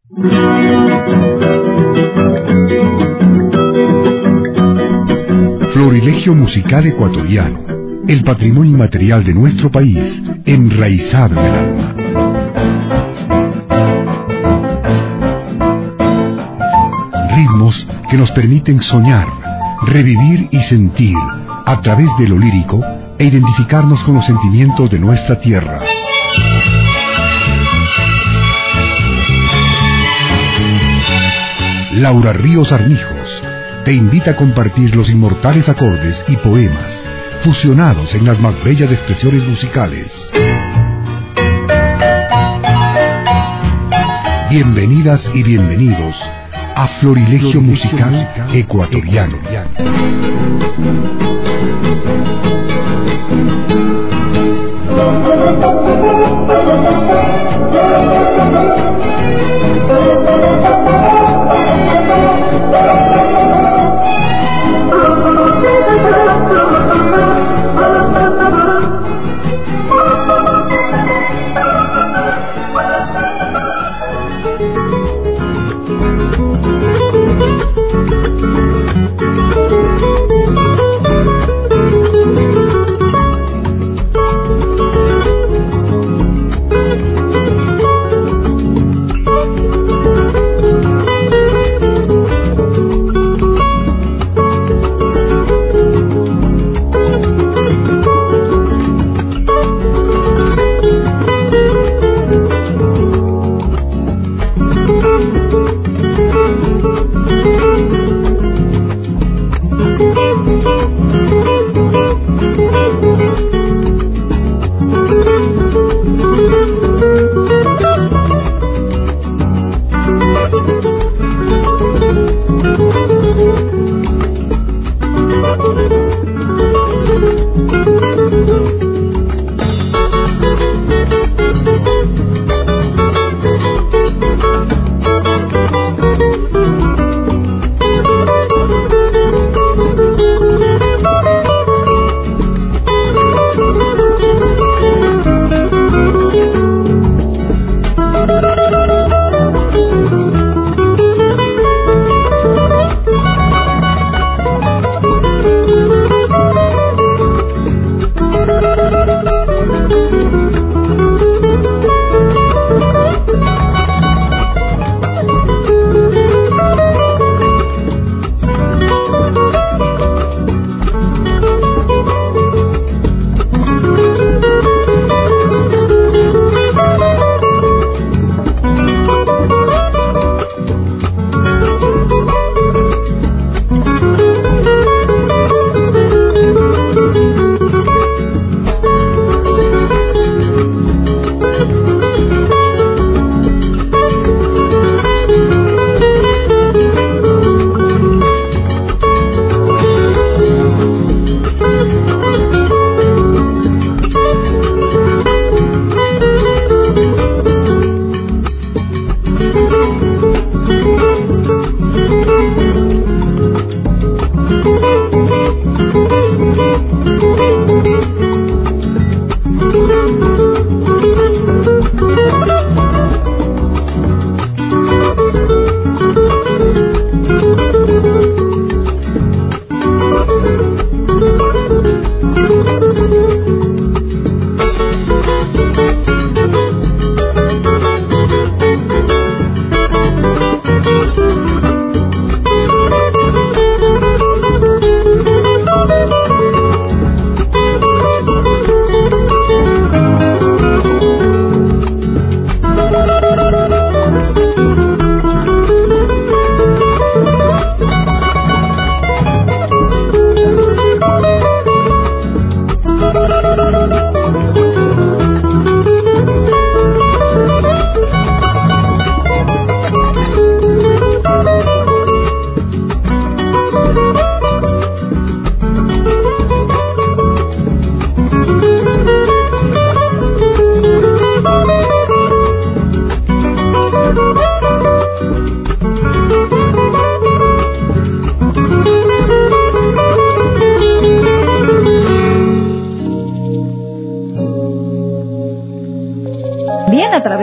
Florilegio musical ecuatoriano, el patrimonio inmaterial de nuestro país, enraizado en el alma. Ritmos que nos permiten soñar, revivir y sentir, a través de lo lírico, e identificarnos con los sentimientos de nuestra tierra. Laura Ríos Armijos te invita a compartir los inmortales acordes y poemas fusionados en las más bellas expresiones musicales. Bienvenidas y bienvenidos a Florilegio musical ecuatoriano.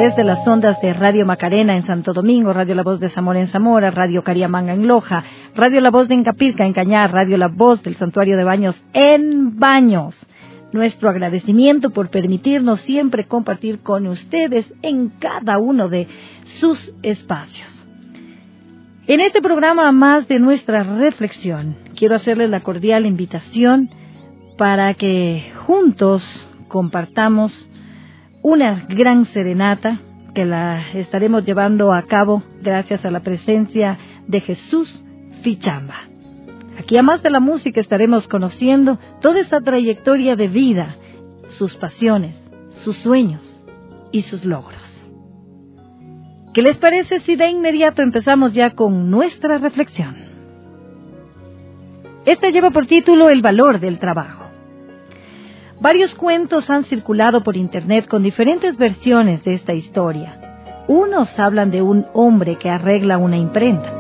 través de las ondas de Radio Macarena en Santo Domingo, Radio La Voz de Zamora en Zamora, Radio Cariamanga en Loja, Radio La Voz de Incapirca en Cañar, Radio La Voz del Santuario de Baños en Baños. Nuestro agradecimiento por permitirnos siempre compartir con ustedes en cada uno de sus espacios. En este programa más de nuestra reflexión, quiero hacerles la cordial invitación para que juntos compartamos una gran serenata que la estaremos llevando a cabo gracias a la presencia de Jesús Fichamba. Aquí, a más de la música, estaremos conociendo toda esa trayectoria de vida, sus pasiones, sus sueños y sus logros. ¿Qué les parece si de inmediato empezamos ya con nuestra reflexión? Esta lleva por título El valor del trabajo. Varios cuentos han circulado por internet con diferentes versiones de esta historia. Unos hablan de un hombre que arregla una imprenta.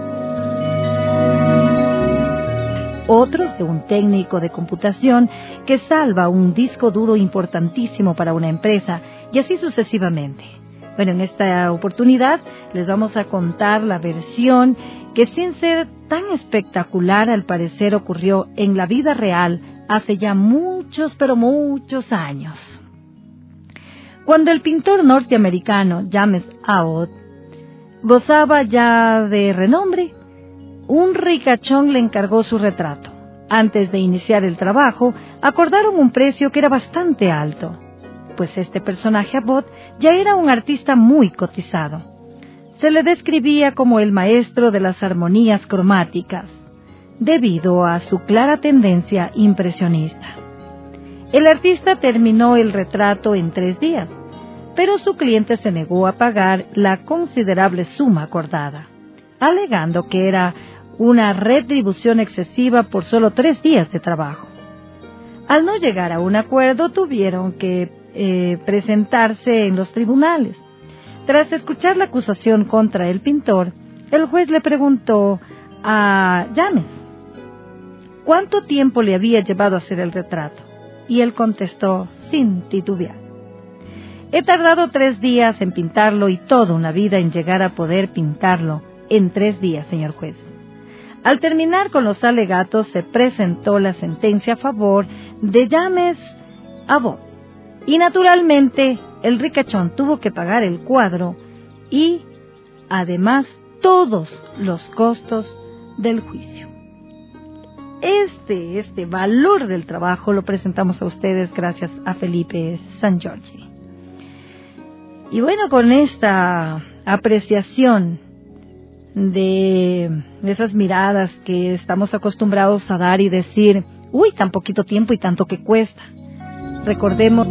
Otros de un técnico de computación que salva un disco duro importantísimo para una empresa, y así sucesivamente. Bueno, en esta oportunidad les vamos a contar la versión que, sin ser tan espectacular, al parecer ocurrió en la vida real hace ya muchos, pero muchos años. Cuando el pintor norteamericano James Abbott gozaba ya de renombre, un ricachón le encargó su retrato. Antes de iniciar el trabajo, acordaron un precio que era bastante alto, pues este personaje Abbott ya era un artista muy cotizado. Se le describía como el maestro de las armonías cromáticas, debido a su clara tendencia impresionista. El artista terminó el retrato en 3 días, pero su cliente se negó a pagar la considerable suma acordada, alegando que era una retribución excesiva por solo 3 días de trabajo. Al no llegar a un acuerdo, tuvieron que presentarse en los tribunales. Tras escuchar la acusación contra el pintor, el juez le preguntó a James ¿cuánto tiempo le había llevado a hacer el retrato? Y él contestó sin titubear: he tardado 3 días en pintarlo y toda una vida en llegar a poder pintarlo en 3 días, señor juez. Al terminar con los alegatos, se presentó la sentencia a favor de James Abbott. Y naturalmente, el ricachón tuvo que pagar el cuadro y, además, todos los costos del juicio. Este valor del trabajo lo presentamos a ustedes gracias a Felipe Sangiorgi. Y bueno, con esta apreciación de esas miradas que estamos acostumbrados a dar y decir, uy, tan poquito tiempo y tanto que cuesta. Recordemos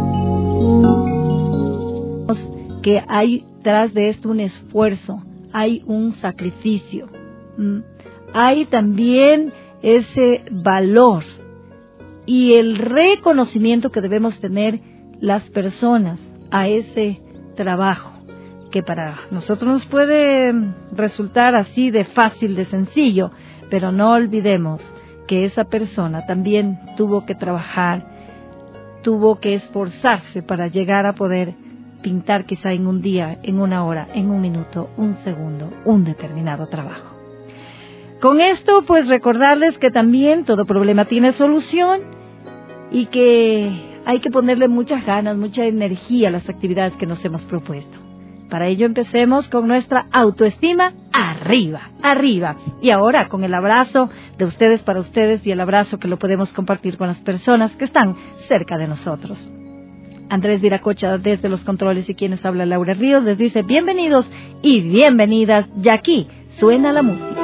que hay tras de esto un esfuerzo, hay un sacrificio, hay también ese valor y el reconocimiento que debemos tener las personas a ese trabajo, que para nosotros nos puede resultar así de fácil, de sencillo, pero no olvidemos que esa persona también tuvo que trabajar, tuvo que esforzarse para llegar a poder pintar quizá en un día, en una hora, en un minuto, un segundo, un determinado trabajo. Con esto, pues recordarles que también todo problema tiene solución y que hay que ponerle muchas ganas, mucha energía a las actividades que nos hemos propuesto. Para ello empecemos con nuestra autoestima arriba, arriba. Y ahora con el abrazo de ustedes para ustedes y el abrazo que lo podemos compartir con las personas que están cerca de nosotros. Andrés Viracocha desde los controles y quienes habla Laura Ríos les dice bienvenidos y bienvenidas, y aquí suena la música.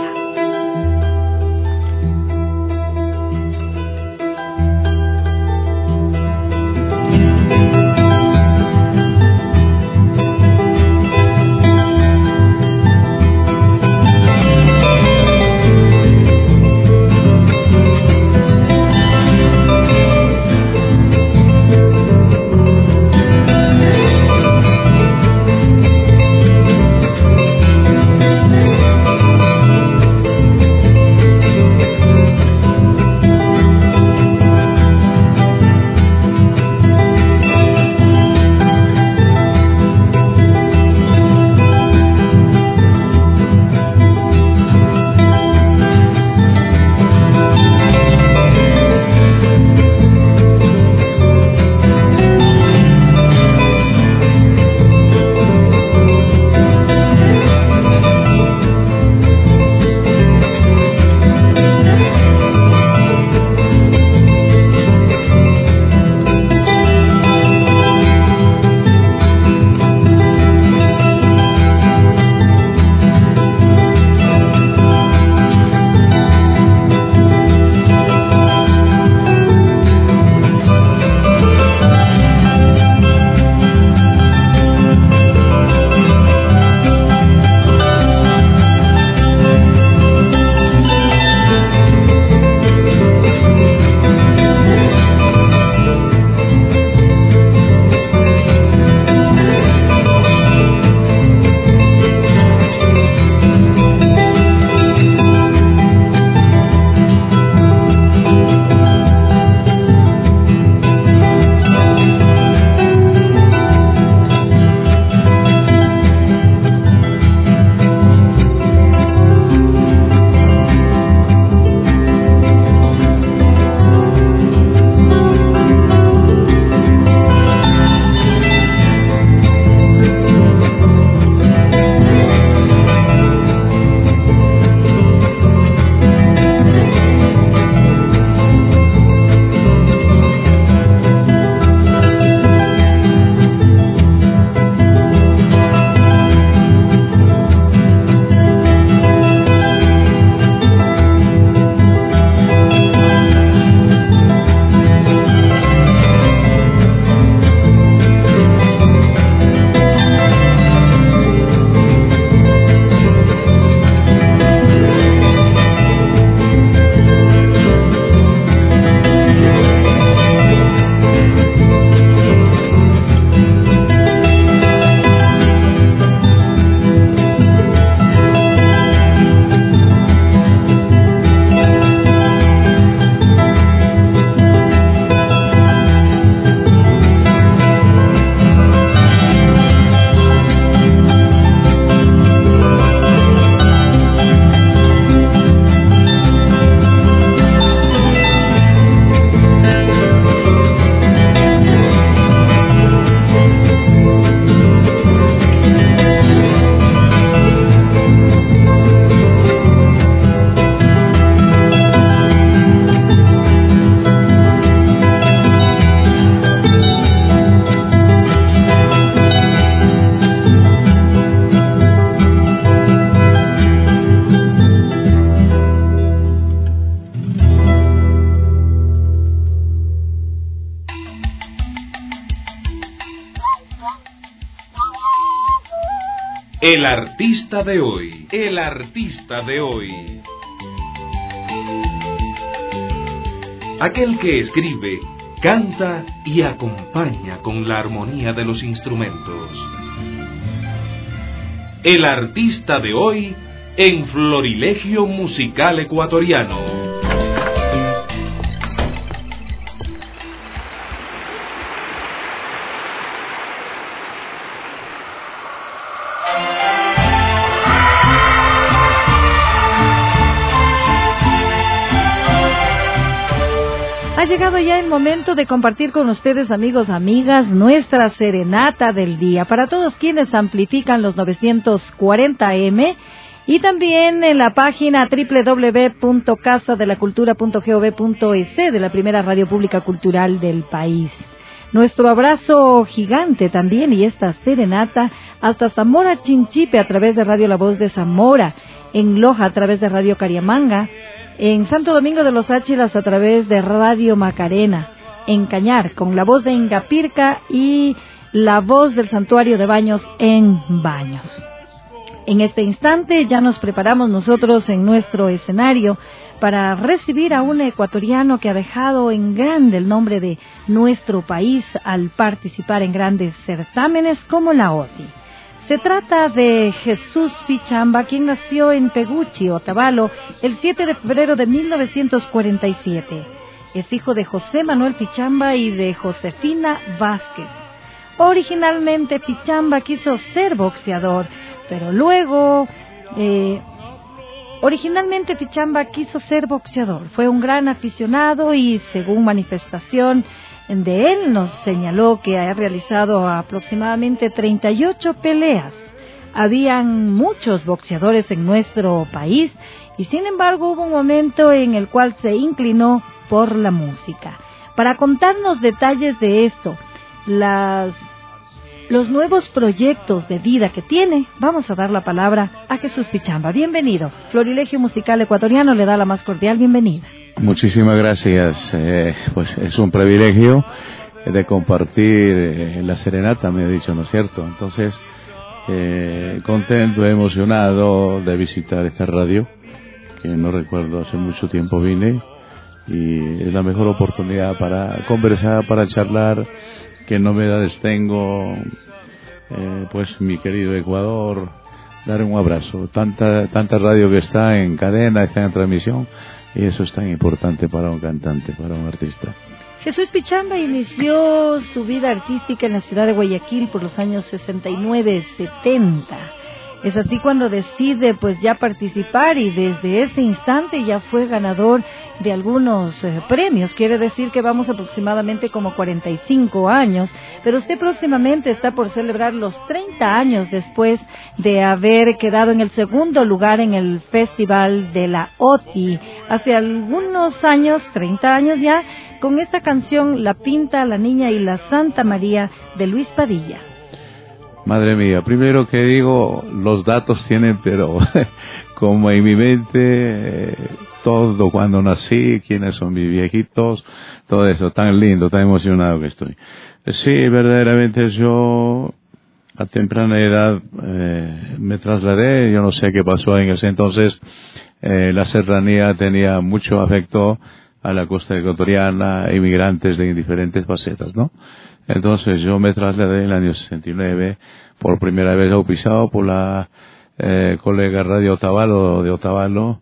El artista de hoy. El artista de hoy. Aquel que escribe, canta y acompaña con la armonía de los instrumentos. El artista de hoy en Florilegio Musical Ecuatoriano. Ha llegado ya el momento de compartir con ustedes, amigos, amigas, nuestra serenata del día. Para todos quienes amplifican los 940M y también en la página www.casadelacultura.gov.es de la primera radio pública cultural del país. Nuestro abrazo gigante también y esta serenata hasta Zamora Chinchipe a través de Radio La Voz de Zamora, en Loja a través de Radio Cariamanga, en Santo Domingo de los Áchilas a través de Radio Macarena, en Cañar con la voz de Ingapirca y la voz del Santuario de Baños en Baños. En este instante ya nos preparamos nosotros en nuestro escenario para recibir a un ecuatoriano que ha dejado en grande el nombre de nuestro país al participar en grandes certámenes como la OTI. Se trata de Jesús Pichamba, quien nació en Peguchi, Otavalo, el 7 de febrero de 1947. Es hijo de José Manuel Pichamba y de Josefina Vázquez. Originalmente Pichamba quiso ser boxeador, pero luego... Fue un gran aficionado y, según manifestación de él, nos señaló que ha realizado aproximadamente 38 peleas. Habían muchos boxeadores en nuestro país y, sin embargo, hubo un momento en el cual se inclinó por la música. Para contarnos detalles de esto, los nuevos proyectos de vida que tiene, vamos a dar la palabra a Jesús Pichamba. Bienvenido. Florilegio Musical Ecuatoriano le da la más cordial bienvenida. Muchísimas gracias. Pues es un privilegio de compartir la serenata, me ha dicho, ¿no es cierto? Entonces, contento, emocionado de visitar esta radio, que no recuerdo, hace mucho tiempo vine, y es la mejor oportunidad para conversar, para charlar. ¿Qué novedades tengo? Pues mi querido Ecuador, dar un abrazo. Tanta radio que está en cadena, está en transmisión, y eso es tan importante para un cantante, para un artista. Jesús Pichamba inició su vida artística en la ciudad de Guayaquil por los años 69-70. Es así cuando decide pues ya participar y desde ese instante ya fue ganador de algunos premios. Quiere decir que vamos aproximadamente como 45 años, pero usted próximamente está por celebrar los 30 años después de haber quedado en el segundo lugar en el Festival de la OTI. Hace algunos años, 30 años ya, con esta canción La Pinta, la Niña y la Santa María de Luis Padilla. Madre mía, primero que digo, los datos tienen, pero como en mi mente, todo cuando nací, quiénes son mis viejitos, todo eso, tan lindo, tan emocionado que estoy. Sí, verdaderamente yo a temprana edad me trasladé, yo no sé qué pasó en ese entonces, la serranía tenía mucho afecto a la costa ecuatoriana, inmigrantes de diferentes facetas, ¿no? Entonces yo me trasladé en el año 69, por primera vez auspiciado por la colega Radio Otavalo de Otavalo,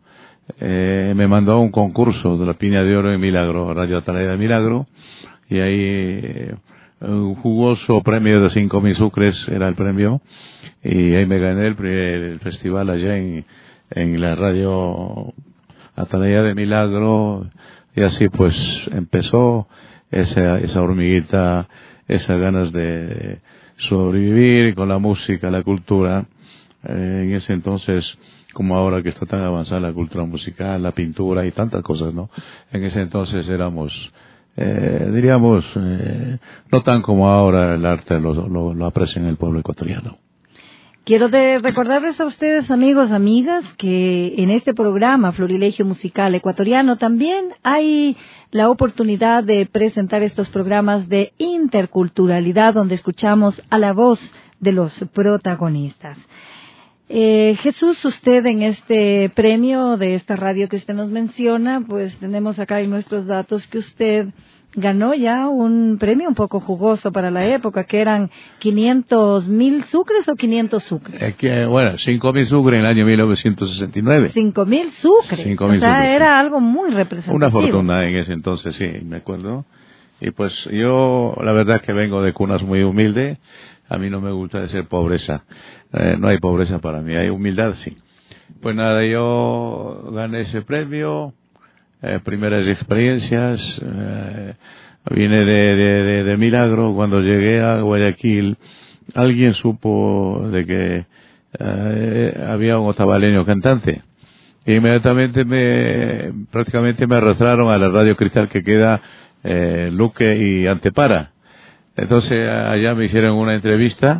me mandó a un concurso de la Piña de Oro en Milagro, Radio Atalaya de Milagro, y ahí un jugoso premio de 5.000 sucres era el premio, y ahí me gané el festival allá en la Radio Atalaya de Milagro, y así pues empezó esa hormiguita, esas ganas de sobrevivir con la música, la cultura. En ese entonces, como ahora que está tan avanzada la cultura musical, la pintura y tantas cosas, ¿no? En ese entonces éramos, diríamos, no tan como ahora el arte lo aprecia en el pueblo ecuatoriano. Quiero recordarles a ustedes, amigos, amigas, que en este programa Florilegio Musical Ecuatoriano también hay la oportunidad de presentar estos programas de interculturalidad donde escuchamos a la voz de los protagonistas. Jesús, usted en este premio de esta radio que usted nos menciona, pues tenemos acá en nuestros datos que usted ganó ya un premio un poco jugoso para la época, que eran 500,000 sucres o 500 sucres. 5,000 sucres en el año 1969. 5,000 sucres. 5,000 o sea, sucres, era algo muy representativo. Una fortuna en ese entonces, sí, me acuerdo. Y pues yo, la verdad que vengo de cunas muy humildes. A mí no me gusta decir pobreza. No hay pobreza para mí, hay humildad, sí. Pues nada, yo gané ese premio. Primeras experiencias, vine de milagro. Cuando llegué a Guayaquil, alguien supo de que había un otavaleño cantante. E inmediatamente prácticamente me arrastraron a la Radio Cristal que queda Luque y Antepara. Entonces allá me hicieron una entrevista.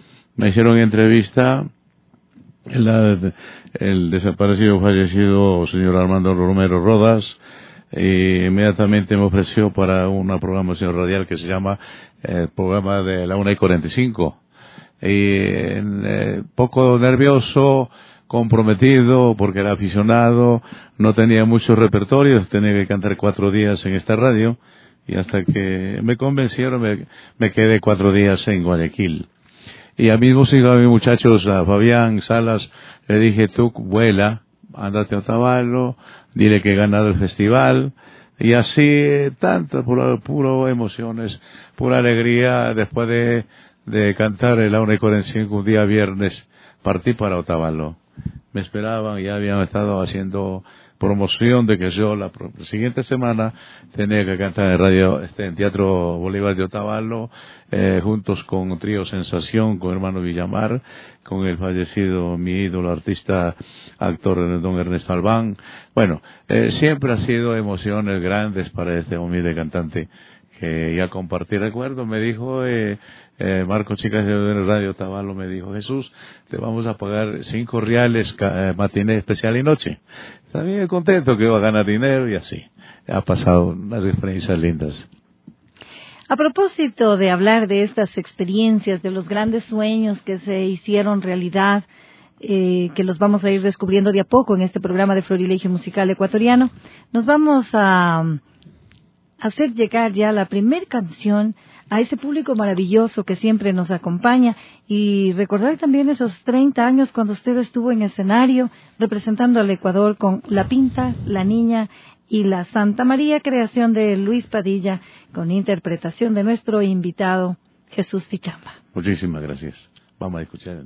El desaparecido, fallecido señor Armando Romero Rodas, y inmediatamente me ofreció para una programación radial que se llama el programa de la 1:45. Y poco nervioso, comprometido, porque era aficionado, no tenía muchos repertorios, tenía que cantar 4 días en esta radio, y hasta que me convencieron me quedé 4 días en Guayaquil. Y a mis músicos, a mis muchachos, a Fabián Salas, le dije, tú vuela, ándate a Otavalo, dile que he ganado el festival, y así, tanto, puro emociones, pura alegría. Después de cantar el 1:45 un día viernes, partí para Otavalo. Me esperaban, ya habían estado haciendo promoción de que yo la siguiente semana tenía que cantar en radio, en Teatro Bolívar de Otavalo, juntos con Trío Sensación, con Hermano Villamar, con el fallecido, mi ídolo, artista, actor, don Ernesto Albán. Bueno, siempre ha sido emociones grandes para este humilde cantante que ya compartí. Recuerdo, me dijo Marco Chicas de Radio Otavalo, me dijo, Jesús, te vamos a pagar 5 reales matiné, especial y noche. También contento que iba a ganar dinero, y así. Ha pasado unas experiencias lindas. A propósito de hablar de estas experiencias, de los grandes sueños que se hicieron realidad, que los vamos a ir descubriendo de a poco en este programa de Florilegio Musical Ecuatoriano, nos vamos a hacer llegar ya la primer canción a ese público maravilloso que siempre nos acompaña, y recordar también esos 30 años cuando usted estuvo en escenario representando al Ecuador con La Pinta, La Niña y La Santa María, creación de Luis Padilla, con interpretación de nuestro invitado Jesús Fichamba. Muchísimas gracias. Vamos a escuchar.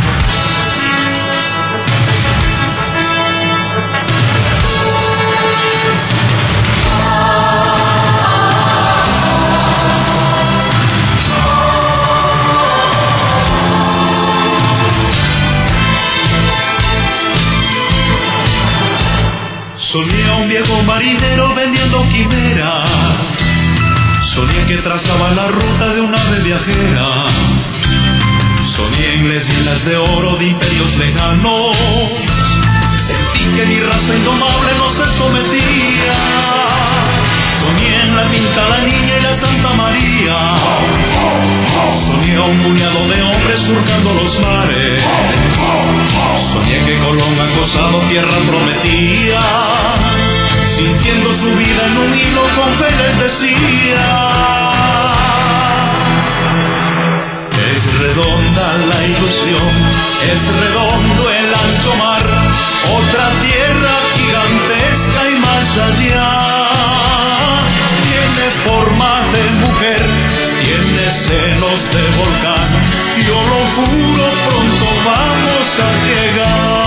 Soñé a un viejo marinero vendiendo quimeras, soñé que trazaba la ruta de una ave viajera, soñé en las islas de oro de imperios lejanos, sentí que mi raza indomable no se sometía, soñé en La Pinta, La Niña y La Santa María, soñé a un puñado de hombres surcando los mares, soñé que Colón acosado tierra prometía, sintiendo su vida en un hilo con fe les decía, es redonda la ilusión, es redondo el ancho mar, otra tierra gigantesca y más allá, tiene forma de mujer, tiene senos de volcán, yo lo juro, pronto vamos a llegar.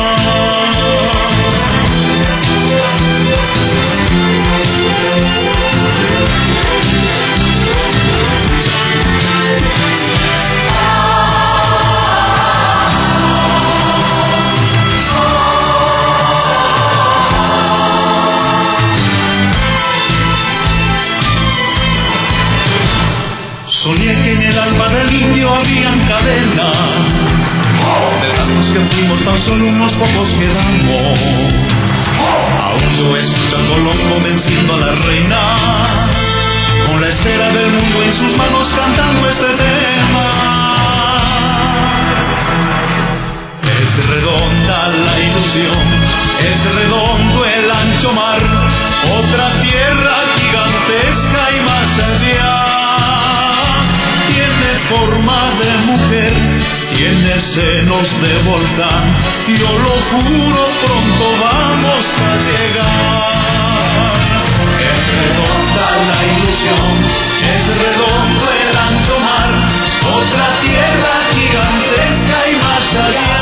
Soñé que en el alma del indio habían cadenas, de tantos que fuimos tan solo unos pocos quedamos. Aún yo escucho a Colón convenciendo a la reina, con la esfera del mundo en sus manos cantando este tema. Es redondo tiene senos de volcán. Yo lo juro, pronto vamos a llegar. Es redonda la ilusión, es redondo el ancho mar, otra tierra gigantesca y más allá.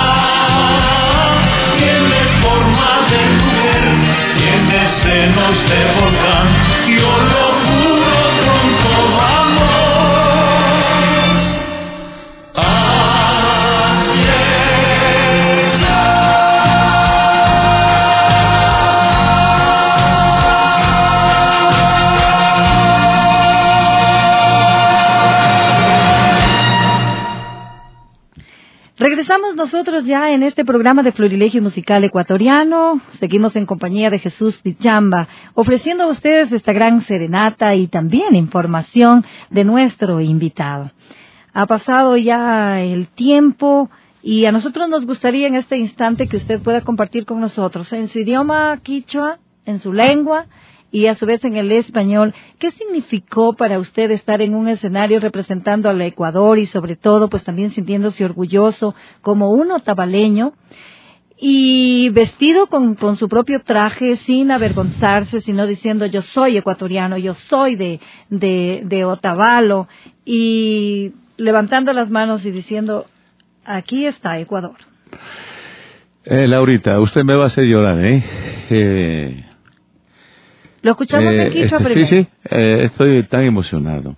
Tiene forma de mujer, tiene senos de volcán. Yo lo juro, pronto vamos a Regresamos nosotros ya en este programa de Florilegio Musical Ecuatoriano. Seguimos en compañía de Jesús Pichamba, ofreciendo a ustedes esta gran serenata y también información de nuestro invitado. Ha pasado ya el tiempo y a nosotros nos gustaría en este instante que usted pueda compartir con nosotros en su idioma quichua, en su lengua y a su vez en el español, ¿qué significó para usted estar en un escenario representando al Ecuador y sobre todo pues también sintiéndose orgulloso como un otavaleño y vestido con su propio traje sin avergonzarse, sino diciendo yo soy ecuatoriano, yo soy de Otavalo y levantando las manos y diciendo aquí está Ecuador? Laurita, usted me va a hacer llorar, ¿eh? Lo escuchamos en quichua primero. Sí, estoy tan emocionado.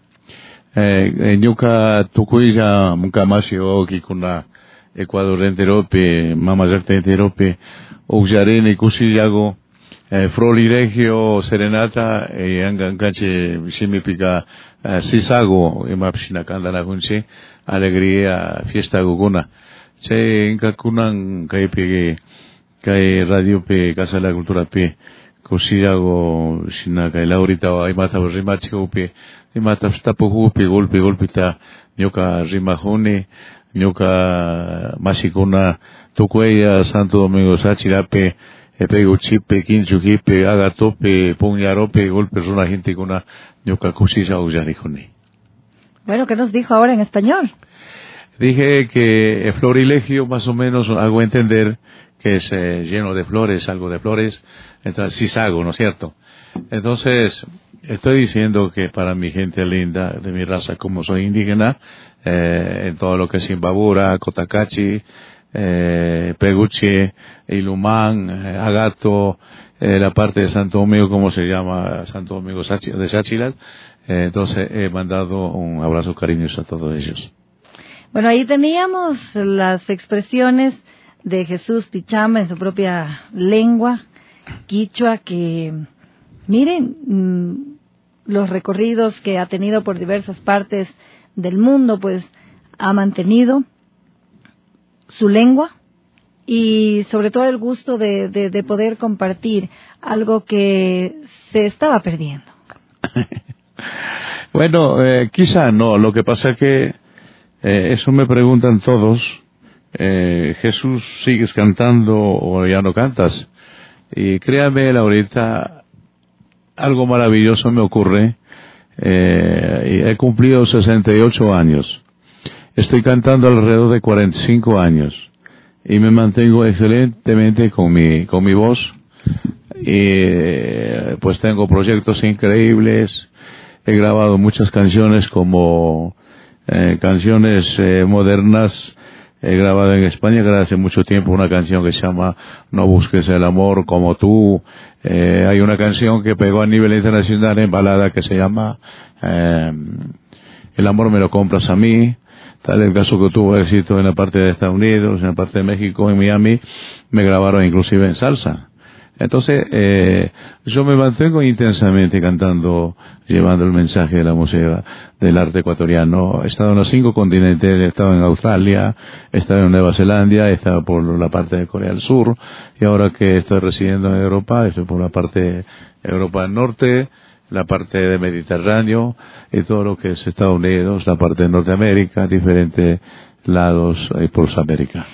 Ñuka tukuya mukamashio kikuna Ecuador enterope, mamayarte enterope, ujarene kusillago, Florilegio serenata, anganche shimipika sisago, emapshina kandana kunche, alegría, fiesta guguna. Che inkakunan kaipe, kai radio pe, casa de la cultura pe, kusillago, shina kai laurita, aimata rimachigo pe, aimata stapo pe, golpe ta, ñoka rimajone, ñoka mashikuna, tukueya, Santo Domingo Sachilape, Peguchipe, Quinchuquipe, Agatope, Puñarope, golpes una gente con una ñoca cosilla o yaricone. Bueno, ¿qué nos dijo ahora en español? Dije que Florilegio más o menos hago entender que es lleno de flores, algo de flores, entonces Sisago, ¿no es cierto? Entonces, estoy diciendo que para mi gente linda, de mi raza, como soy indígena, en todo lo que es Imbabura, Cotacachi, Peguche, Ilumán, Agato, la parte de Santo Domingo, ¿cómo se llama? Santo Domingo de Sáchilas. Entonces he mandado un abrazo cariñoso a todos ellos. Bueno, ahí teníamos las expresiones de Jesús Pichamba en su propia lengua, quichua, que miren los recorridos que ha tenido por diversas partes del mundo, pues ha mantenido su lengua y sobre todo el gusto de poder compartir algo que se estaba perdiendo. Bueno, quizá no, lo que pasa es que eso me preguntan todos, Jesús, ¿sigues cantando o ya no cantas? Y créame, Laurita, algo maravilloso me ocurre, he cumplido 68 años. Estoy cantando alrededor de 45 años y me mantengo excelentemente con mi voz y pues tengo proyectos increíbles. He grabado muchas canciones como canciones modernas. He grabado en España hace mucho tiempo una canción que se llama No busques el amor como tú. Hay una canción que pegó a nivel internacional en balada que se llama El amor me lo compras a mí. Tal el caso que tuvo éxito en la parte de Estados Unidos, en la parte de México, en Miami, me grabaron inclusive en salsa. Entonces, yo me mantengo intensamente cantando, llevando el mensaje de la música, del arte ecuatoriano. He estado en los 5 continentes, he estado en Australia, he estado en Nueva Zelanda, he estado por la parte de Corea del Sur, y ahora que estoy residiendo en Europa, estoy por la parte de Europa del Norte, la parte de Mediterráneo y todo lo que es Estados Unidos, la parte de Norteamérica, diferentes lados por Sudamérica.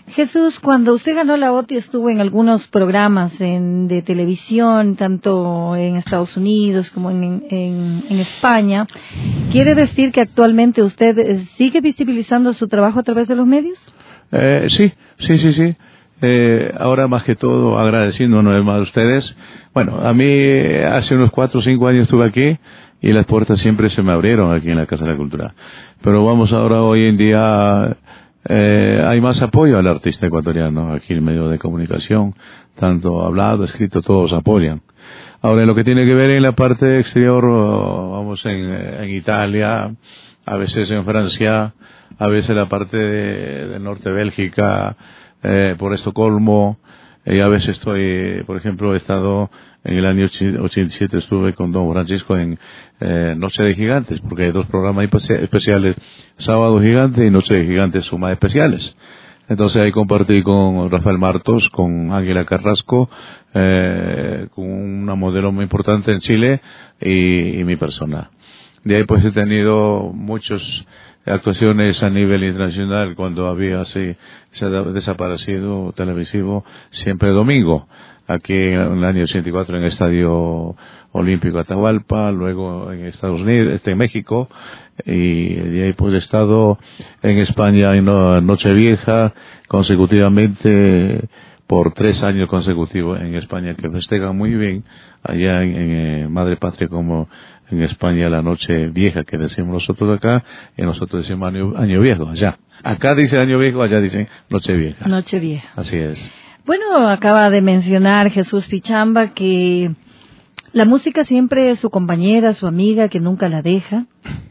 Jesús, cuando usted ganó la OTI estuvo en algunos programas de televisión, tanto en Estados Unidos como en España. ¿Quiere decir que actualmente usted sigue visibilizando su trabajo a través de los medios? Sí. Ahora más que todo agradeciendo una vez más a ustedes. Bueno, a mí hace unos 4 o 5 años estuve aquí y las puertas siempre se me abrieron aquí en la Casa de la Cultura. Pero vamos ahora, hoy en día hay más apoyo al artista ecuatoriano aquí en medio de comunicación, tanto hablado, escrito, todos apoyan. Ahora, en lo que tiene que ver en la parte exterior, vamos en Italia, a veces en Francia, a veces en la parte del norte de Bélgica, por Estocolmo, y a veces estoy, por ejemplo, he estado en el año 87, estuve con Don Francisco en Noche de Gigantes, porque hay 2 programas especiales, Sábado Gigante y Noche de Gigantes, más especiales. Entonces ahí compartí con Rafael Martos, con Ángela Carrasco, con una modelo muy importante en Chile y mi persona. De ahí pues he tenido muchas actuaciones a nivel internacional cuando había se ha desaparecido televisivo Siempre Domingo, aquí en el año 84 en el Estadio Olímpico Atahualpa, luego en Estados Unidos, en México, y de ahí pues he estado en España en Nochevieja consecutivamente por 3 años consecutivos en España, que festejan muy bien allá en Madre Patria, como en España la Noche Vieja, que decimos nosotros acá, y nosotros decimos año Viejo allá. Acá dice Año Viejo, allá dicen Noche Vieja. Noche Vieja. Así es. Bueno, acaba de mencionar Jesús Pichamba que la música siempre es su compañera, su amiga, que nunca la deja.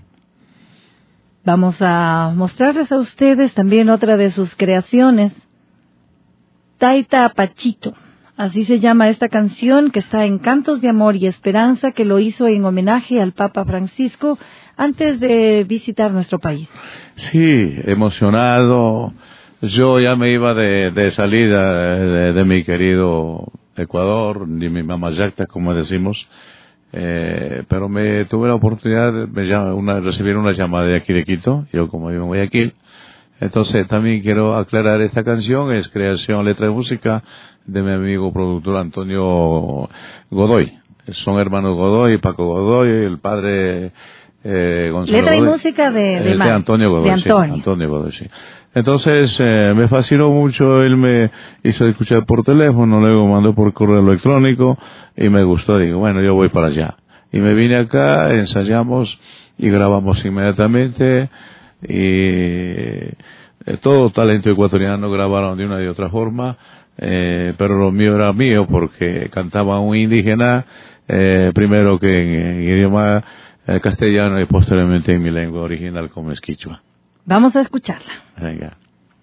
Vamos a mostrarles a ustedes también otra de sus creaciones, Taita Pachito. Así se llama esta canción, que está en Cantos de Amor y Esperanza, que lo hizo en homenaje al Papa Francisco antes de visitar nuestro país. Sí, emocionado. Yo ya me iba de salida de mi querido Ecuador, de mi mamá Yacta, como decimos, pero tuve la oportunidad de recibir una llamada de aquí de Quito, yo como vivo en Guayaquil. Entonces también quiero aclarar, esta canción es creación, letra y música de mi amigo productor Antonio Godoy. Son hermanos Godoy, Paco Godoy, el padre Gonzalo letra Godoy, y música de Antonio Godoy. De Antonio. Sí, Antonio Godoy, sí. Entonces me fascinó mucho, él me hizo escuchar por teléfono, luego mandó por correo electrónico y me gustó, digo, bueno, yo voy para allá. Y me vine acá, ensayamos y grabamos inmediatamente. Y todo talento ecuatoriano grabaron de una y otra forma, pero lo mío era mío porque cantaba un indígena, primero que en idioma castellano y posteriormente en mi lengua original como es quichua. Vamos a escucharla. Venga.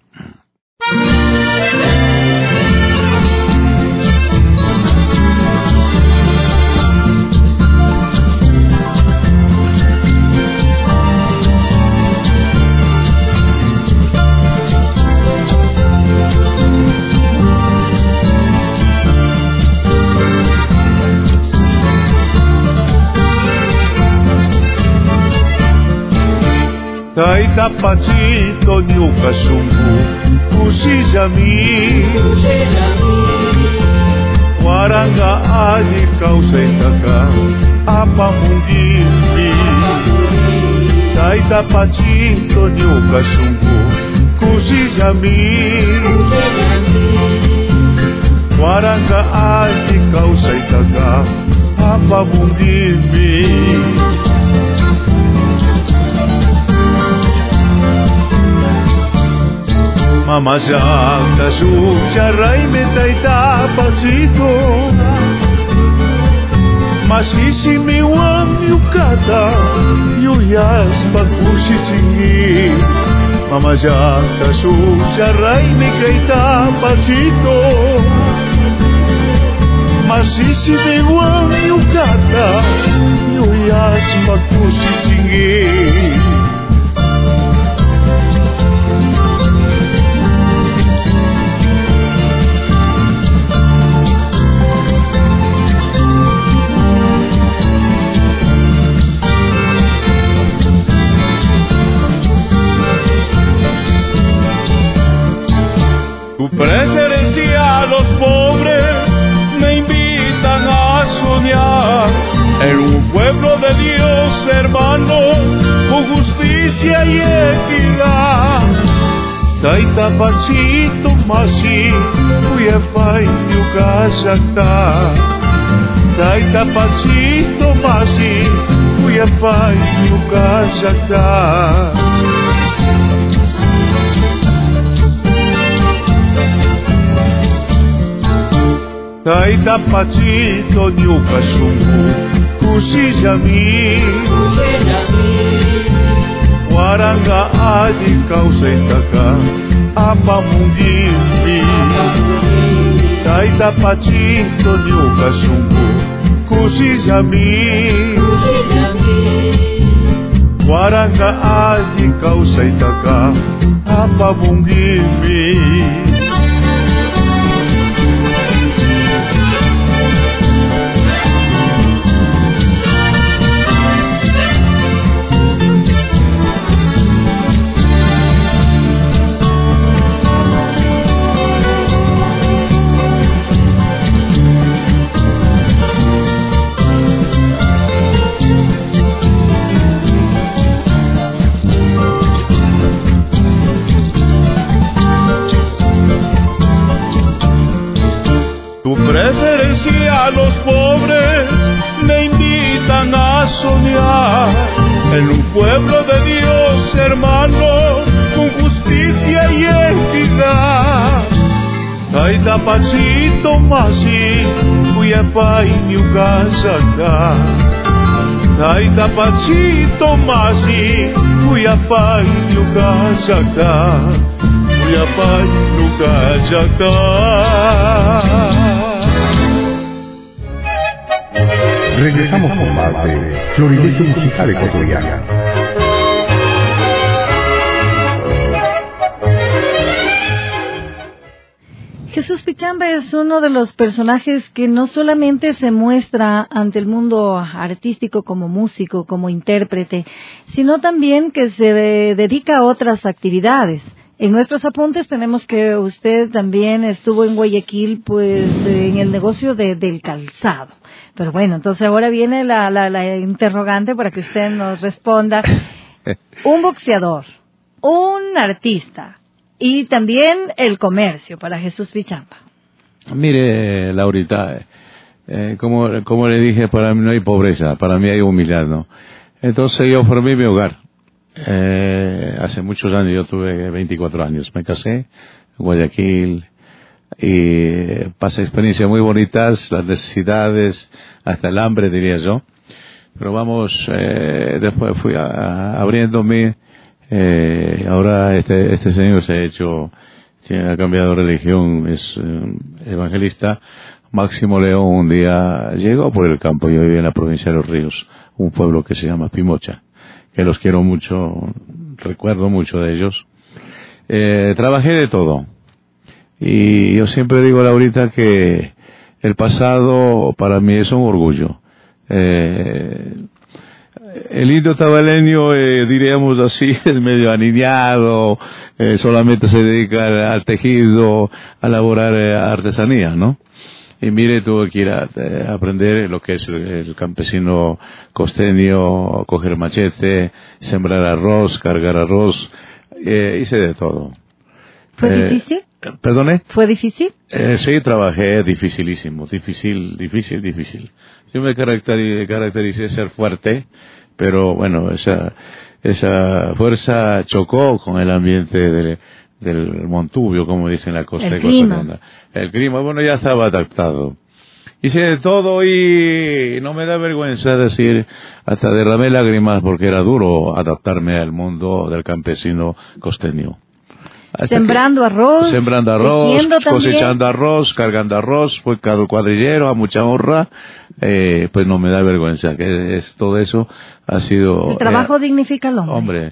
Taita Pachito nyuka sungu kusijami waranga ali kausaitaka apa mundimi. Taita Pachito nyuka sungu kusijami waranga ali kausaitaka apa mundimi. Mama Yacta suya raime Taita Pachito masisi miwam yukata yuyas pakusi chingi. Mama Yacta suya raime Taita Pachito masisi miwam yukata yuyas pakusi chingi. preferencia los pobres me invitan a soñar en un pueblo de Dios, hermano, con justicia y equidad. Taita Pachito Masi, Uyafay Yukasakta. Taita Pachito Masi, Uyafay Yukasakta. Taita Pachito Yukasumu, Kusijami. Waranga adi kausaitaka apa mungimbi. Taita Pachito nyuka sumbu kusijami. Waranga adi kausaitaka apa mungimbi. Preferencia a los pobres me invitan a soñar en un pueblo de Dios, hermano, con justicia y equidad. Taita Pachito Masi, Uyapay Nyukasaka. Taita Pachito Masi, Uyapay Nyukasaka. Uyapay Nyukasaka. Regresamos con más de Florilegio Musical Ecuatoriano. Jesús Pichamba es uno de los personajes que no solamente se muestra ante el mundo artístico como músico, como intérprete, sino también que se dedica a otras actividades. En nuestros apuntes tenemos que usted también estuvo en Guayaquil, pues en el negocio del calzado. Pero bueno, entonces ahora viene la interrogante para que usted nos responda. Un boxeador, un artista y también el comercio para Jesús Pichamba. Mire, Laurita, como le dije, para mí no hay pobreza, para mí hay humildad, ¿no? Entonces yo formé mi hogar. Hace muchos años, yo tuve 24 años, me casé en Guayaquil y pasé experiencias muy bonitas, las necesidades, hasta el hambre diría yo, pero vamos, después fui abriéndome, ahora este señor ha cambiado de religión, es evangelista. Máximo León un día llegó por el campo, yo vivía en la provincia de Los Ríos, un pueblo que se llama Pimocha, que los quiero mucho, recuerdo mucho de ellos. Trabajé de todo. Y yo siempre digo, Laurita, que el pasado para mí es un orgullo. El indio tabaleño, diríamos así, es medio aniñado, solamente se dedica al tejido, a elaborar artesanía, ¿no? Y mire, tuve que ir a aprender lo que es el campesino costeño, coger machete, sembrar arroz, cargar arroz, hice de todo. ¿Fue difícil? ¿Perdone? ¿Fue difícil? Sí, trabajé dificilísimo, difícil. Yo me caractericé ser fuerte, pero bueno, esa fuerza chocó con el ambiente del Montubio, como dicen en la costa ecuatoriana. El clima, bueno, ya estaba adaptado. Hice de todo y no me da vergüenza decir, hasta derramé lágrimas porque era duro adaptarme al mundo del campesino costeño. Sembrando arroz, cosechando arroz, cargando arroz, fue cuadrillero, a mucha honra, pues no me da vergüenza, que todo eso ha sido... El trabajo dignifica al hombre.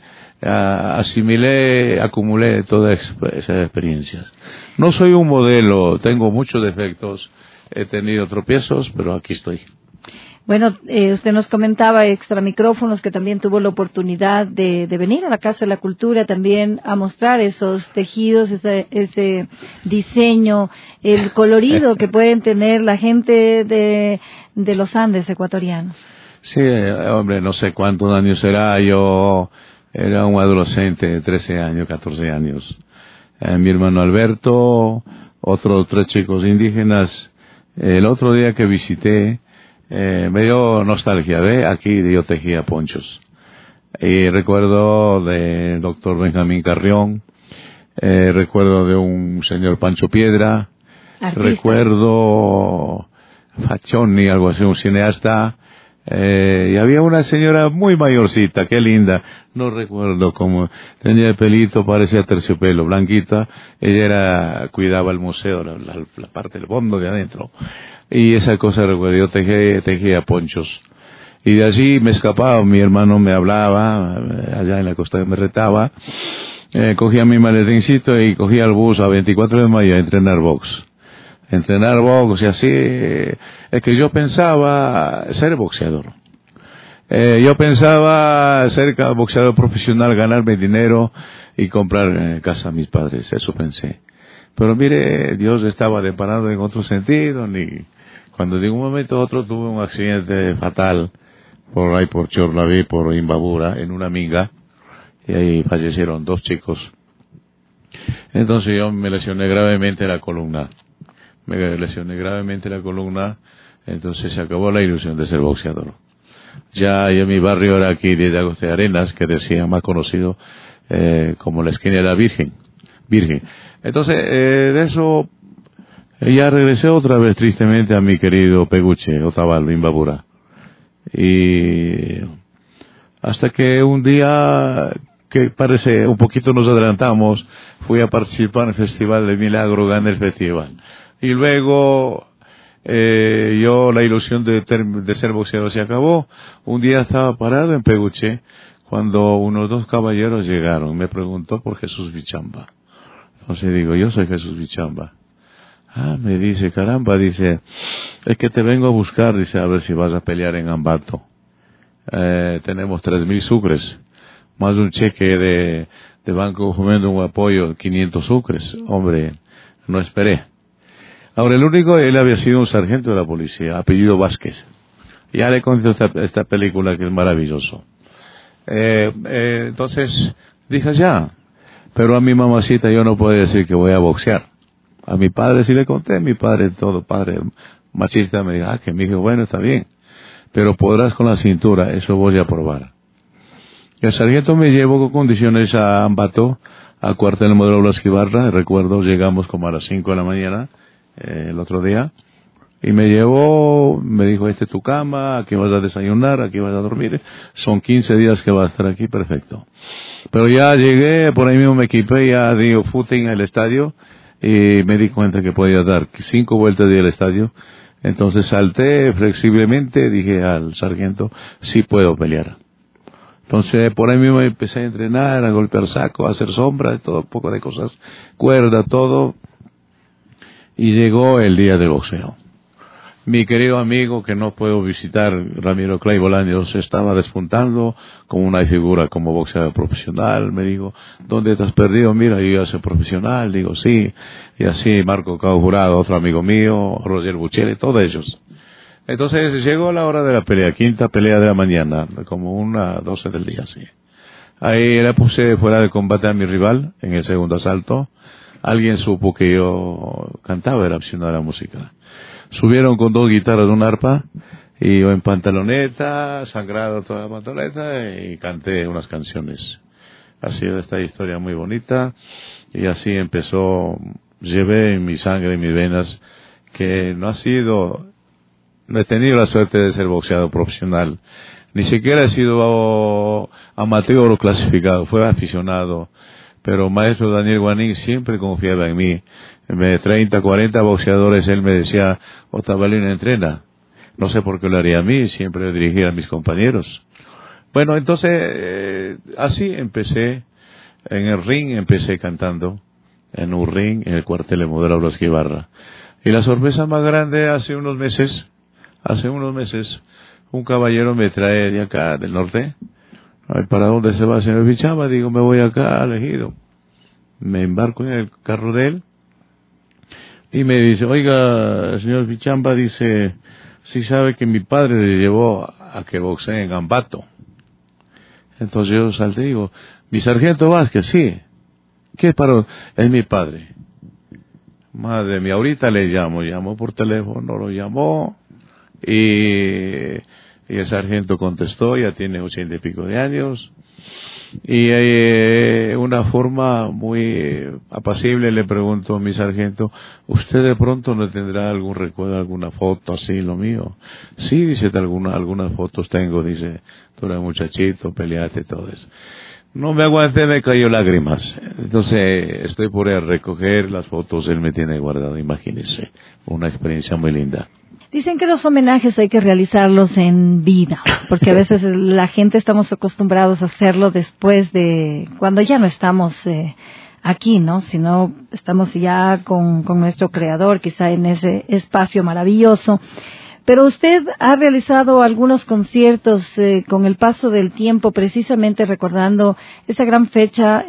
Acumulé todas esas experiencias. No soy un modelo, tengo muchos defectos, he tenido tropiezos, pero aquí estoy. Bueno, usted nos comentaba extra micrófonos que también tuvo la oportunidad de venir a la Casa de la Cultura también a mostrar esos tejidos, ese diseño, el colorido que pueden tener la gente de los Andes ecuatorianos. Sí, hombre, no sé cuántos años era, yo era un adolescente de 13 años, 14 años. Mi hermano Alberto, otros 3 chicos indígenas. El otro día que visité, me dio nostalgia, ¿ve? Aquí yo tejía ponchos. Y recuerdo del doctor Benjamín Carrión, recuerdo de un señor Pancho Piedra, Artista. Recuerdo Faccioni, algo así, un cineasta, y había una señora muy mayorcita, qué linda, no recuerdo cómo, tenía el pelito, parecía terciopelo, blanquita, ella cuidaba el museo, la parte del fondo de adentro, y esa cosa recuerdo, yo tejía ponchos, y de allí me escapaba, mi hermano me hablaba, allá en la costa me retaba, cogía mi maletincito y cogía el bus a 24 de mayo a entrenar box y así, es que yo pensaba ser boxeador. Yo pensaba ser boxeador profesional, ganarme dinero y comprar casa a mis padres, eso pensé. Pero mire, Dios estaba deparado en otro sentido, cuando de un momento a otro tuve un accidente fatal, por ahí por Chorlaví, por Imbabura, en una minga, y ahí fallecieron 2 chicos. Entonces yo me lesioné gravemente la columna. Entonces se acabó la ilusión de ser boxeador. Ya yo mi barrio era aquí de Agosto de Arenas, que decía más conocido como la esquina de la Virgen. Entonces de eso ya regresé otra vez tristemente a mi querido Peguche, Otavalo, Imbabura. Y hasta que un día, que parece un poquito nos adelantamos, fui a participar en el Festival de Milagro, gané el festival. Y luego, yo la ilusión de ser boxeador se acabó. Un día estaba parado en Peguche, cuando unos 2 caballeros llegaron. Me preguntó por Jesús Bichamba. Entonces digo, yo soy Jesús Bichamba. Me dice, caramba, dice, es que te vengo a buscar, dice, a ver si vas a pelear en Ambato. Tenemos 3.000 sucres, más un cheque de Banco Jumento, un apoyo, 500 sucres. Hombre, no esperé. Ahora, él había sido un sargento de la policía, apellido Vázquez. Ya le conté esta película que es maravilloso. Entonces, dije ya, pero a mi mamacita yo no puedo decir que voy a boxear. A mi padre sí le conté, mi padre machista, me dijo, que mi hijo, bueno, está bien, pero podrás con la cintura, eso voy a probar. El sargento me llevó con condiciones a Ambato, al cuartel modelo Blas Ibarra, recuerdo, llegamos como a las 5 de la mañana, el otro día, y me llevó, me dijo, esta es tu cama, aquí vas a desayunar, aquí vas a dormir, son 15 días que vas a estar aquí, perfecto. Pero ya llegué, por ahí mismo me equipé, ya di footing al estadio, y me di cuenta que podía dar 5 vueltas del estadio, entonces salté flexiblemente, dije al sargento, sí puedo pelear. Entonces por ahí mismo empecé a entrenar, a golpear saco, a hacer sombra, todo, un poco de cosas, cuerda, todo. Y llegó el día del boxeo. Mi querido amigo que no puedo visitar, Ramiro Clay Bolaños, estaba despuntando como una figura como boxeador profesional. Me dijo, ¿dónde te has perdido? Mira, yo ya soy profesional. Digo, sí. Y así Marco Cao Jurado, otro amigo mío, Roger Buchele, todos ellos. Entonces llegó la hora de la pelea, 5ª pelea de la mañana, como 1:12 del día, sí. Ahí le puse fuera de combate a mi rival en el segundo asalto. Alguien supo que yo cantaba, era aficionado a la música. Subieron con 2 guitarras, una arpa, y yo en pantaloneta, sangrado toda la pantaloneta, y canté unas canciones. Ha sido esta historia muy bonita, y así empezó, llevé en mi sangre, en mis venas, que no he tenido la suerte de ser boxeador profesional, ni siquiera he sido amateur o clasificado, fue aficionado. Pero maestro Daniel Guanín siempre confiaba en mí. De 30, 40 boxeadores, él me decía, Otavalino entrena. No sé por qué lo haría a mí, siempre lo dirigía a mis compañeros. Bueno, entonces, así empecé, en el ring empecé cantando, en un ring, en el cuartel de modelo Blas Ibarra. Y la sorpresa más grande hace unos meses, un caballero me trae de acá, del norte. Ay, ¿para dónde se va, señor Pichamba? Digo, me voy acá al Ejido. Me embarco en el carro de él y me dice, oiga, señor Pichamba, dice, sí sabe que mi padre le llevó a que boxee en Ambato. Entonces yo salté y digo, mi sargento Vázquez, sí. ¿Qué es para? Es mi padre. Madre mía, ahorita le llamó por teléfono, lo llamó y el sargento contestó, ya tiene 80 y pico de años. Y una forma muy apacible le preguntó a mi sargento, ¿usted de pronto no tendrá algún recuerdo, alguna foto así, lo mío? Sí, dice, algunas fotos tengo, dice, tú eres muchachito, peleaste, todo eso. No me aguanté, me cayó lágrimas. Entonces, estoy por ir a recoger las fotos, él me tiene guardado, imagínese, una experiencia muy linda. Dicen que los homenajes hay que realizarlos en vida, porque a veces la gente estamos acostumbrados a hacerlo después de, cuando ya no estamos aquí, ¿no? Sino estamos ya con nuestro creador, quizá en ese espacio maravilloso. Pero usted ha realizado algunos conciertos con el paso del tiempo, precisamente recordando esa gran fecha,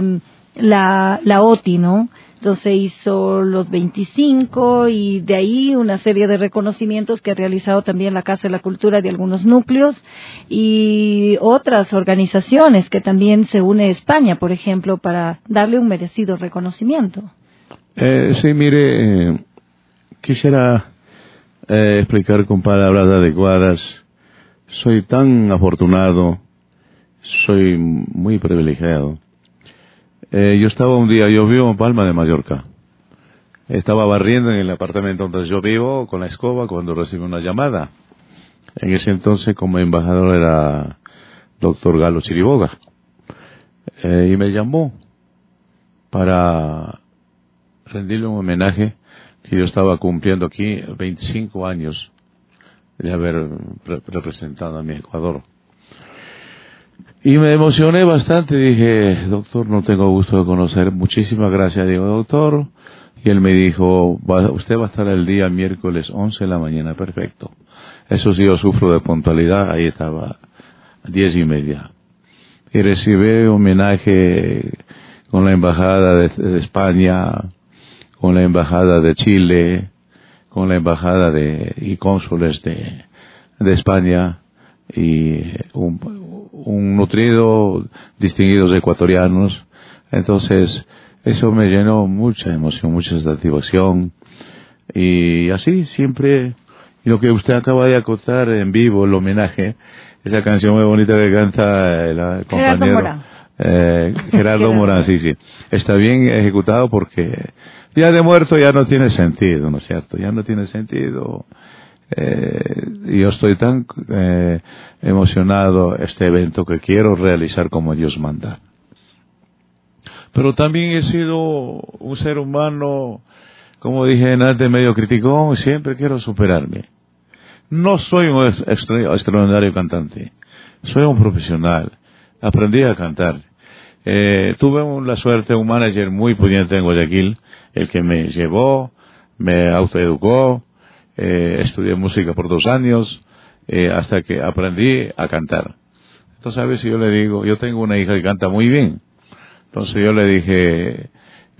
la OTI, ¿no? Entonces hizo los 25 y de ahí una serie de reconocimientos que ha realizado también la Casa de la Cultura de algunos núcleos y otras organizaciones que también se une a España, por ejemplo, para darle un merecido reconocimiento. Sí, mire, quisiera explicar con palabras adecuadas. Soy tan afortunado, soy muy privilegiado. Yo estaba un día, yo vivo en Palma de Mallorca. Estaba barriendo en el apartamento donde yo vivo con la escoba cuando recibí una llamada. En ese entonces como embajador era doctor Galo Chiriboga. Y me llamó para rendirle un homenaje que yo estaba cumpliendo aquí 25 años de haber representado a mi Ecuador. Y me emocioné bastante, dije, doctor, no tengo gusto de conocer, muchísimas gracias, digo, doctor. Y él me dijo, usted va a estar el día miércoles 11 de la mañana, perfecto. Eso sí, yo sufro de puntualidad, ahí estaba 10:30. Y recibí homenaje con la embajada de España, con la embajada de Chile, con la embajada y cónsules de España, y un nutrido, distinguidos ecuatorianos. Entonces, eso me llenó mucha emoción, mucha satisfacción. Y así, siempre, lo que usted acaba de acotar en vivo, el homenaje, esa canción muy bonita que canta el compañero Gerardo Morán, sí. Está bien ejecutado porque ya de muerto ya no tiene sentido, ¿no es cierto? Ya no tiene sentido. Yo estoy tan emocionado este evento que quiero realizar como Dios manda. Pero también he sido un ser humano, como dije antes, medio criticón, siempre quiero superarme. No soy un extraordinario cantante, soy un profesional, aprendí a cantar. Tuve la suerte, un manager muy pudiente en Guayaquil, el que me llevó, me autoeducó. Estudié música por 2 años, hasta que aprendí a cantar. Entonces a veces yo le digo, yo tengo una hija que canta muy bien. Entonces yo le dije,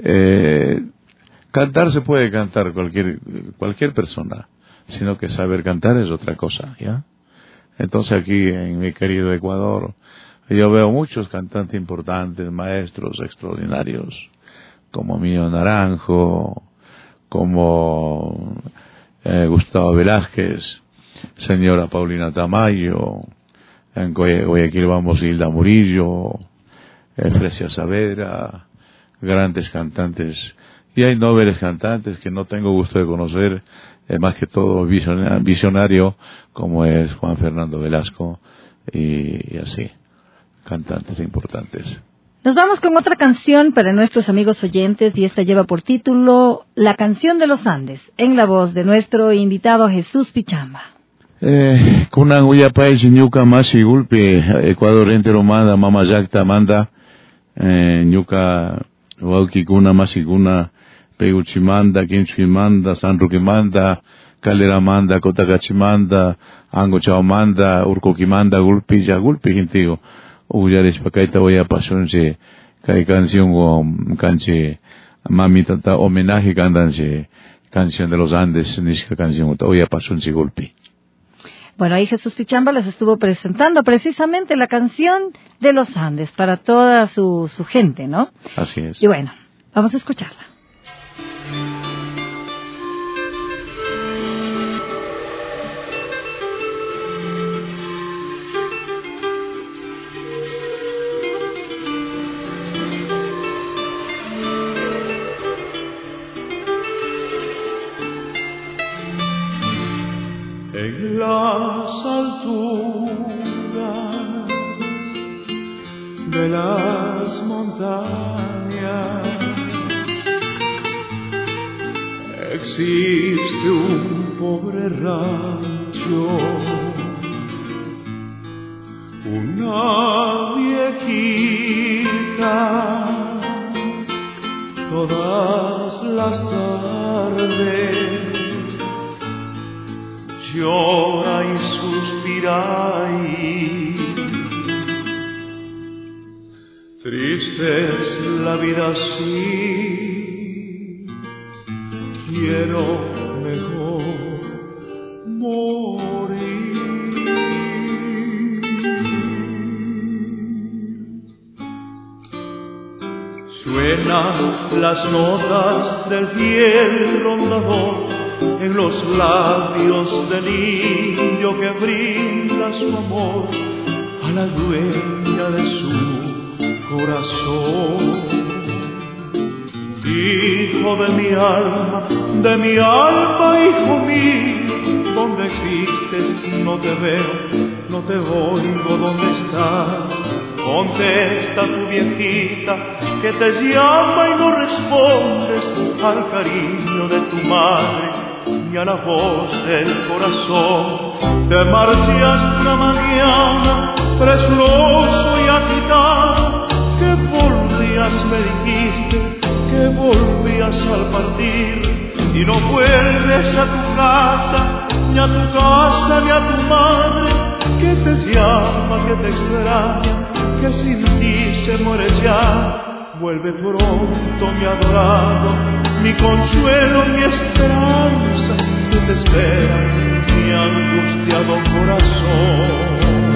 cantar se puede cantar cualquier persona, sino que saber cantar es otra cosa, ¿ya? Entonces aquí en mi querido Ecuador, yo veo muchos cantantes importantes, maestros extraordinarios, como Mío Naranjo, como Gustavo Velázquez, señora Paulina Tamayo, en Guayaquil vamos Hilda Murillo, Fresia Saavedra, grandes cantantes, y hay nobles cantantes que no tengo gusto de conocer, más que todo visionario, como es Juan Fernando Velasco, y así, cantantes importantes. Nos vamos con otra canción para nuestros amigos oyentes y esta lleva por título La canción de los Andes, en la voz de nuestro invitado Jesús Pichamba. Kunan uyapay ñuka masi gulpi Ecuador entero manda mamayakta manda ñuka wawkikuna masikuna Peguchimanda, Quinchuimanda, San Roque manda, Calderamanda, Cotakachimanda, Angochaumanda, Urcoquimanda, Gulpi, ya Gulpi, Gintigo, Uyares Pacaita, voy a pasonche, Kai canción o canche, mami tata homenaje candanche, canción de los Andes, Nisca canción, voy a pasonche Gulpi. Bueno, ahí Jesús Pichamba les estuvo presentando precisamente la canción de los Andes para toda su gente, ¿no? Así es. Y bueno, vamos a escucharla. En las alturas de las montañas existe un pobre rancho, una viejita todas las tardes llora y suspira y triste es la vida así, quiero mejor morir. Suenan las notas del fiel rondador en los labios del indio que brinda su amor a la dueña de su corazón. Hijo de mi alma, hijo mío, ¿dónde existes? No te veo, no te oigo, ¿dónde estás? Contesta tu viejita que te llama y no respondes al cariño de tu madre y a la voz del corazón. Te marchaste una mañana presuroso y agitado, que volvías, me dijiste, que volvías al partir, y no vuelves a tu casa, ni a tu casa, ni a tu madre, que te llama, que te extraña, que sin ti se muere ya. Vuelve pronto, mi adorado, mi consuelo, mi esperanza, que te espera mi angustiado corazón.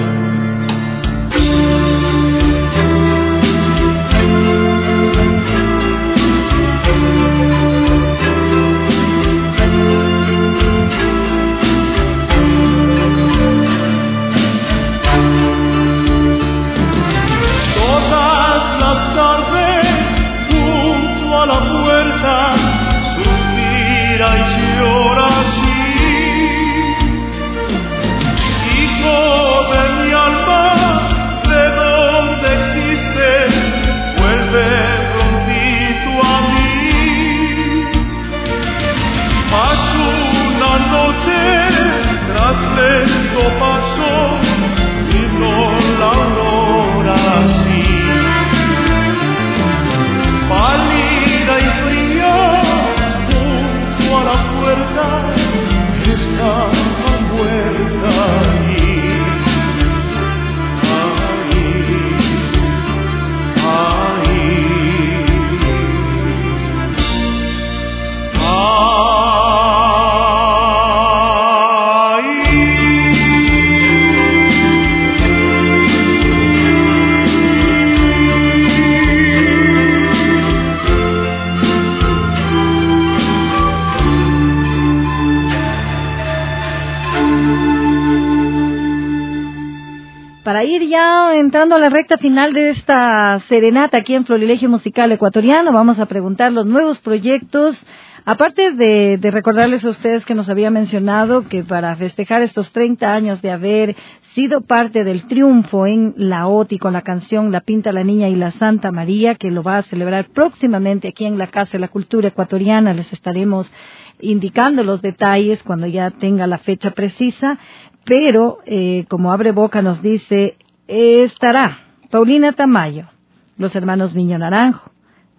Para ir ya entrando a la recta final de esta serenata aquí en Florilegio Musical Ecuatoriano, vamos a preguntar los nuevos proyectos. Aparte de recordarles a ustedes que nos había mencionado que para festejar estos 30 años de haber sido parte del triunfo en la OTI con la canción La Pinta la Niña y la Santa María, que lo va a celebrar próximamente aquí en la Casa de la Cultura Ecuatoriana, les estaremos indicando los detalles cuando ya tenga la fecha precisa, pero como Abre Boca nos dice, estará Paulina Tamayo, los hermanos Miño Naranjo,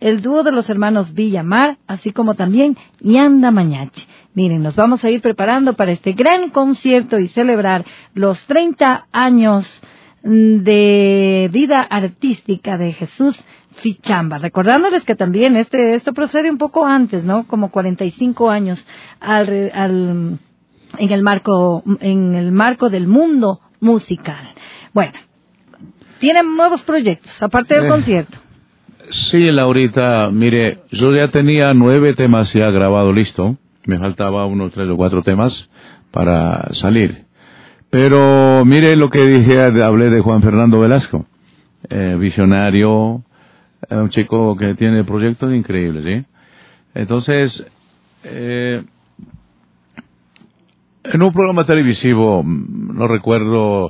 el dúo de los hermanos Villamar, así como también Ñanda Mañache. Miren, nos vamos a ir preparando para este gran concierto y celebrar los 30 años de vida artística de Jesús Fichamba. Recordándoles que también esto procede un poco antes, ¿no? Como 45 años en el marco del mundo musical. Bueno, ¿tienen nuevos proyectos aparte del concierto? Sí, Laurita, mire, yo ya tenía 9 temas ya grabados listo. Me faltaba unos 3 o 4 temas para salir. Pero mire lo que dije, hablé de Juan Fernando Velasco, visionario, un chico que tiene proyectos increíbles, ¿sí? Entonces, en un programa televisivo, no recuerdo,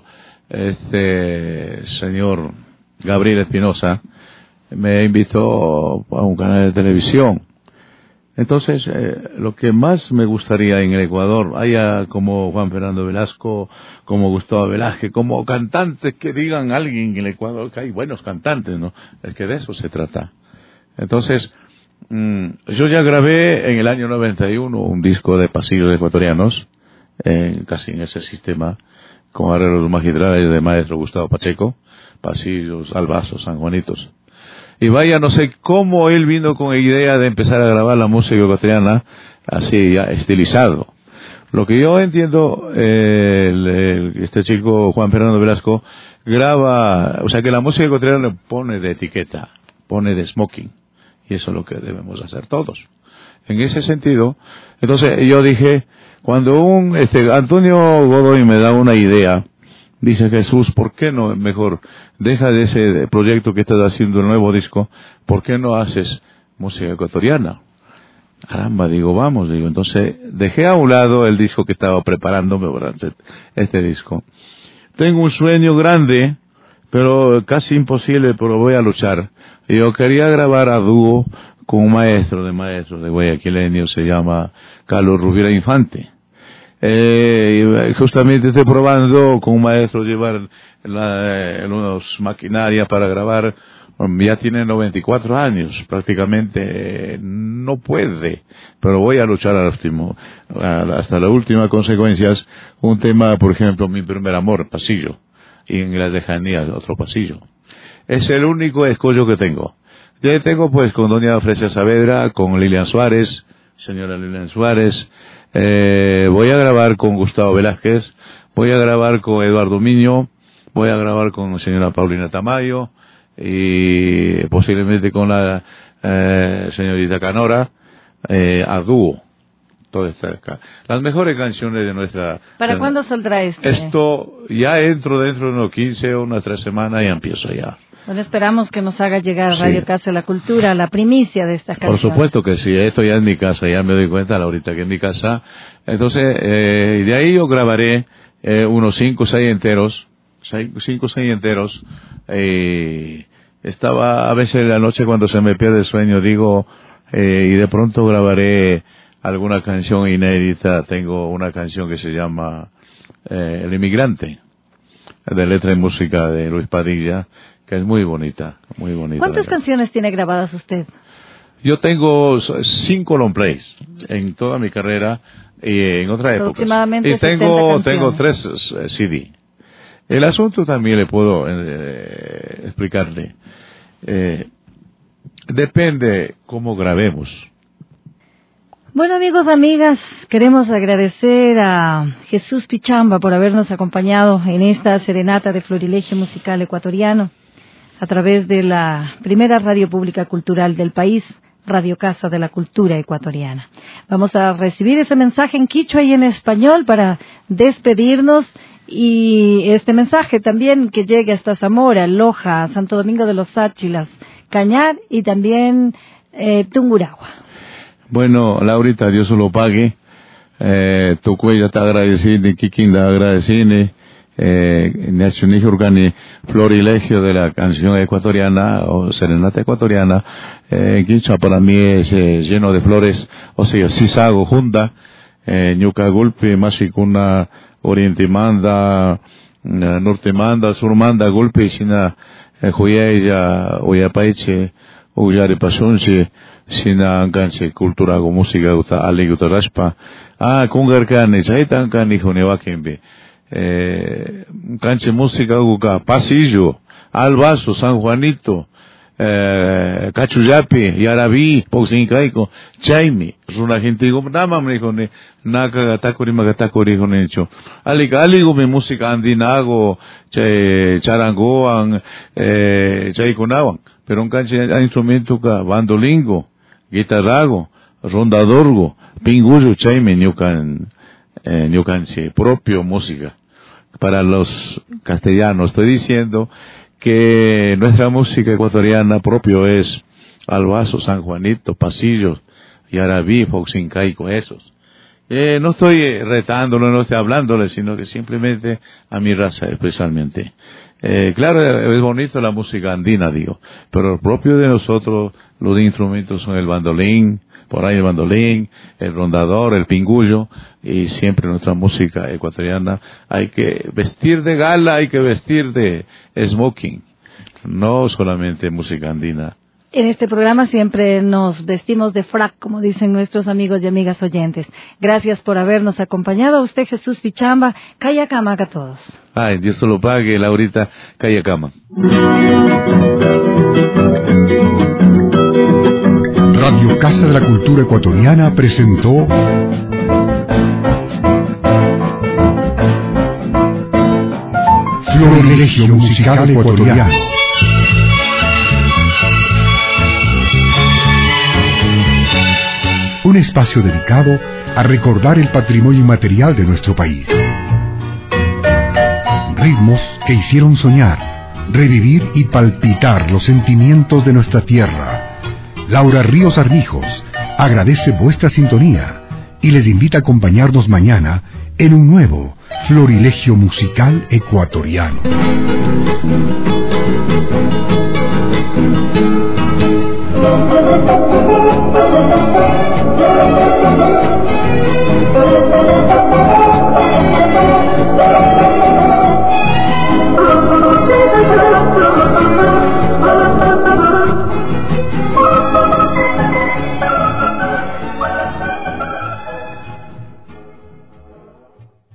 señor Gabriel Espinosa me invitó a un canal de televisión. Entonces, lo que más me gustaría en el Ecuador, haya como Juan Fernando Velasco, como Gustavo Velázquez, como cantantes que digan alguien en el Ecuador que hay buenos cantantes, ¿no? Es que de eso se trata. Entonces, yo ya grabé en el año 91 un disco de pasillos ecuatorianos, casi en ese sistema, con arreglos magistrales de maestro Gustavo Pacheco, pasillos, albazos, sanjuanitos. Y vaya, no sé cómo él vino con la idea de empezar a grabar la música ecuatoriana así ya estilizado. Lo que yo entiendo, este chico Juan Fernando Velasco graba, o sea que la música ecuatoriana le pone de etiqueta, pone de smoking, y eso es lo que debemos hacer todos. En ese sentido, entonces yo dije, cuando Antonio Godoy me da una idea, dice Jesús, ¿por qué no mejor deja de ese proyecto que estás haciendo el nuevo disco? ¿Por qué no haces música ecuatoriana? Caramba, vamos, entonces dejé a un lado el disco que estaba preparándome para este disco. Tengo un sueño grande, pero casi imposible, pero voy a luchar. Yo quería grabar a dúo con un maestro de guayaquileño, se llama Carlos Rubiera Infante. Justamente estoy probando con un maestro llevar unas maquinarias para grabar. Ya tiene 94 años, prácticamente no puede, pero voy a luchar al último, hasta las últimas consecuencias. Un tema, por ejemplo, Mi primer amor, pasillo, y en las lejanías otro pasillo. Es el único escollo que tengo. Ya tengo pues con doña Fresia Saavedra, con Lilian Suárez, señora Lilian Suárez. Voy a grabar con Gustavo Velázquez, voy a grabar con Eduardo Miño, voy a grabar con señora Paulina Tamayo y posiblemente con la señorita Canora, a dúo. Las mejores canciones de nuestra... ¿Para cuándo saldrá esto? Esto ya entro dentro de unos 15 o unas 3 semanas y empiezo ya. Bueno, esperamos que nos haga llegar a Sí. Radio Casa de la Cultura la primicia de estas canciones. Por supuesto que sí, esto ya es mi casa, ya me doy cuenta ahorita que es mi casa. Entonces, de ahí yo grabaré unos 5 o 6 enteros. Estaba a veces en la noche cuando se me pierde el sueño, digo, y de pronto grabaré alguna canción inédita. Tengo una canción que se llama El Inmigrante, de letra y música de Luis Padilla, que es muy bonita, muy bonita. ¿Cuántas canciones tiene grabadas usted? Yo tengo 5 long plays en toda mi carrera y en otra época. Aproximadamente Y 60 tengo canciones. 3 CD. El asunto también le puedo explicarle. Depende cómo grabemos. Bueno, amigos, amigas, queremos agradecer a Jesús Fichamba por habernos acompañado en esta serenata de Florilegio Musical Ecuatoriano a través de la primera radio pública cultural del país, Radio Casa de la Cultura Ecuatoriana. Vamos a recibir ese mensaje en quichua y en español para despedirnos, y este mensaje también que llegue hasta Zamora, Loja, Santo Domingo de los Áchilas, Cañar y también Tungurahua. Bueno, Laurita, Dios lo pague. Tu cuella está agradecida, Kikinda agradecida. Nacional Urgani Florilegio de la canción ecuatoriana o serenata ecuatoriana. Quichua para mí es lleno de flores, o sea, Sisago Junta, Ñuca Gulpi, Mashikuna, Oriente Manda, Norte Manda, Sur Manda, Gulpi, China, Juyeya, Uyapaiche, uyari pasunsi sina ankansi cultura go música uta ali utarashpa kungarkani chaytan kani hunewakembe kansi música uka Pasillo, Albazo, San Juanito, Cachuyapi, Yaraví, Poxincaico, Chaimi, una gente digo, nada me dijo, naka gatakuri magatakuri con hecho. Aligo mi música andinago, charangoan, chaikunawan, pero un canche instrumento ka bandolingo, guitarrago, rondadorgo, pingullo, chaimi, ñucan propio música. Para los castellanos estoy diciendo que nuestra música ecuatoriana propio es Albazo, San Juanito, Pasillo, Yaraví, Poxincaico, esos. No estoy retándolo, no estoy hablándole, sino que simplemente a mi raza especialmente. Claro, es bonito la música andina, digo, pero lo propio de nosotros, los instrumentos son el bandolín, por ahí el bandolín, el rondador, el pingullo, y siempre nuestra música ecuatoriana hay que vestir de gala, hay que vestir de smoking, no solamente música andina. En este programa siempre nos vestimos de frac, como dicen nuestros amigos y amigas oyentes. Gracias por habernos acompañado. A usted, Jesús Pichamba, Kayakama a todos. Ay, Dios te lo pague, Laurita, Kayakama. Radio Casa de la Cultura Ecuatoriana presentó Florilegio Musical Ecuatoriano. Un espacio dedicado a recordar el patrimonio inmaterial de nuestro país. Ritmos que hicieron soñar, revivir y palpitar los sentimientos de nuestra tierra. Laura Ríos Armijos agradece vuestra sintonía y les invita a acompañarnos mañana en un nuevo Florilegio Musical Ecuatoriano.